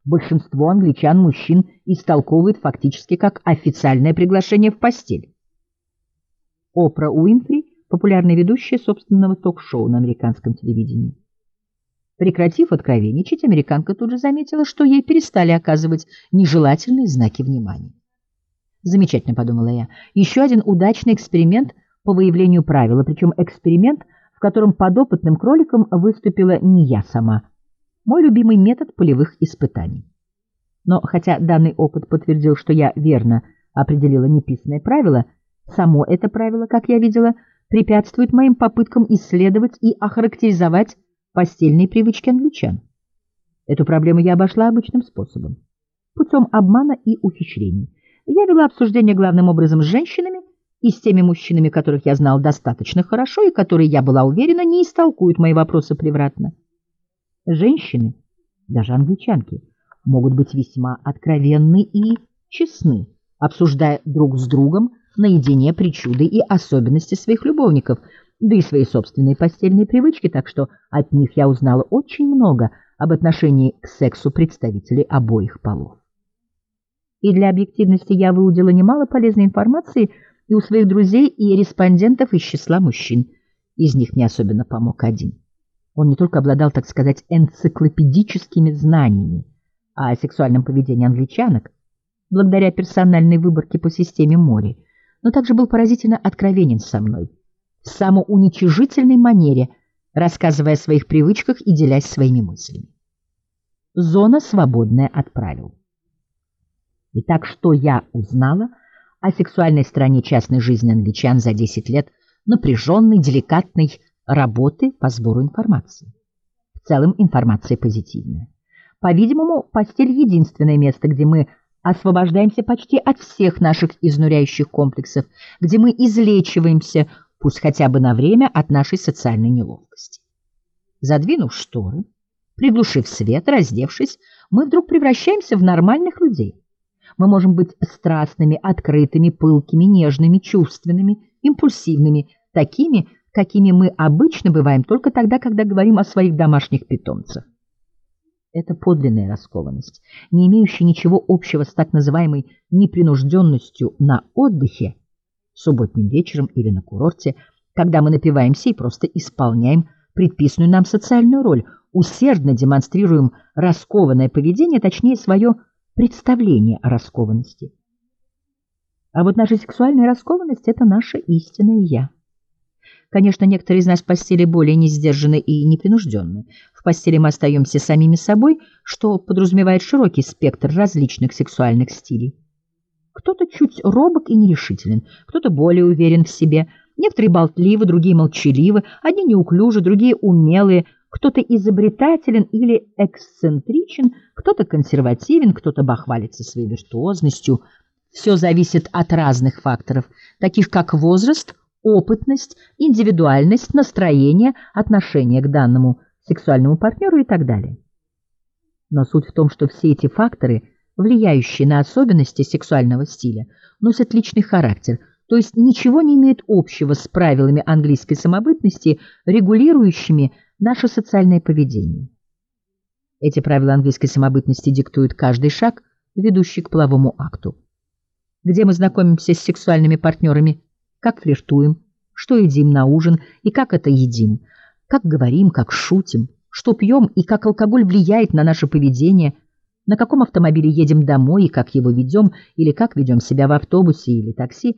большинство англичан-мужчин истолковывает фактически как официальное приглашение в постель. Опра Уинфри – популярная ведущая собственного ток-шоу на американском телевидении. Прекратив откровенничать, американка тут же заметила, что ей перестали оказывать нежелательные знаки внимания. «Замечательно», — подумала я, — «еще один удачный эксперимент по выявлению правила, причем эксперимент, в котором подопытным кроликом выступила не я сама. Мой любимый метод полевых испытаний». Но хотя данный опыт подтвердил, что я верно определила неписанное правило, само это правило, как я видела, препятствует моим попыткам исследовать и охарактеризовать постельные привычки англичан. Эту проблему я обошла обычным способом, путем обмана и ухищрений. Я вела обсуждение главным образом с женщинами и с теми мужчинами, которых я знала достаточно хорошо и которые, я была уверена, не истолкуют мои вопросы превратно. Женщины, даже англичанки, могут быть весьма откровенны и честны, обсуждая друг с другом наедине причуды и особенности своих любовников, да и свои собственные постельные привычки, так что от них я узнала очень много об отношении к сексу представителей обоих полов. И для объективности я выудила немало полезной информации и у своих друзей и респондентов из числа мужчин. Из них мне особенно помог один. Он не только обладал, так сказать, энциклопедическими знаниями о сексуальном поведении англичанок, благодаря персональной выборке по системе Мори, но также был поразительно откровенен со мной, в самоуничижительной манере, рассказывая о своих привычках и делясь своими мыслями. Зона, свободная от правил. Итак, что я узнала о сексуальной стороне частной жизни англичан за 10 лет напряженной, деликатной работы по сбору информации? В целом информация позитивная. По-видимому, постель — единственное место, где мы освобождаемся почти от всех наших изнуряющих комплексов, где мы излечиваемся, пусть хотя бы на время, от нашей социальной неловкости. Задвинув шторы, приглушив свет, раздевшись, мы вдруг превращаемся в нормальных людей. Мы можем быть страстными, открытыми, пылкими, нежными, чувственными, импульсивными, такими, какими мы обычно бываем только тогда, когда говорим о своих домашних питомцах. Это подлинная раскованность, не имеющая ничего общего с так называемой непринужденностью на отдыхе, субботним вечером или на курорте, когда мы напиваемся и просто исполняем предписанную нам социальную роль, усердно демонстрируем раскованное поведение, точнее, свое представление о раскованности. А вот наша сексуальная раскованность — это наше истинное «я». Конечно, некоторые из нас в постели более несдержанны и непринужденны. В постели мы остаемся самими собой, что подразумевает широкий спектр различных сексуальных стилей. Кто-то чуть робок и нерешителен, кто-то более уверен в себе, некоторые болтливы, другие молчаливы, одни неуклюжи, другие умелые, кто-то изобретателен или эксцентричен, кто-то консервативен, кто-то бахвалится своей виртуозностью. Все зависит от разных факторов, таких как возраст, опытность, индивидуальность, настроение, отношение к данному сексуальному партнеру и так далее. Но суть в том, что все эти факторы, влияющие на особенности сексуального стиля, носят личный характер, то есть ничего не имеют общего с правилами английской самобытности, регулирующими наше социальное поведение. Эти правила английской самобытности диктуют каждый шаг, ведущий к половому акту. Где мы знакомимся с сексуальными партнерами, как флиртуем, что едим на ужин и как это едим, как говорим, как шутим, что пьем и как алкоголь влияет на наше поведение, на каком автомобиле едем домой и как его ведем, или как ведем себя в автобусе или такси,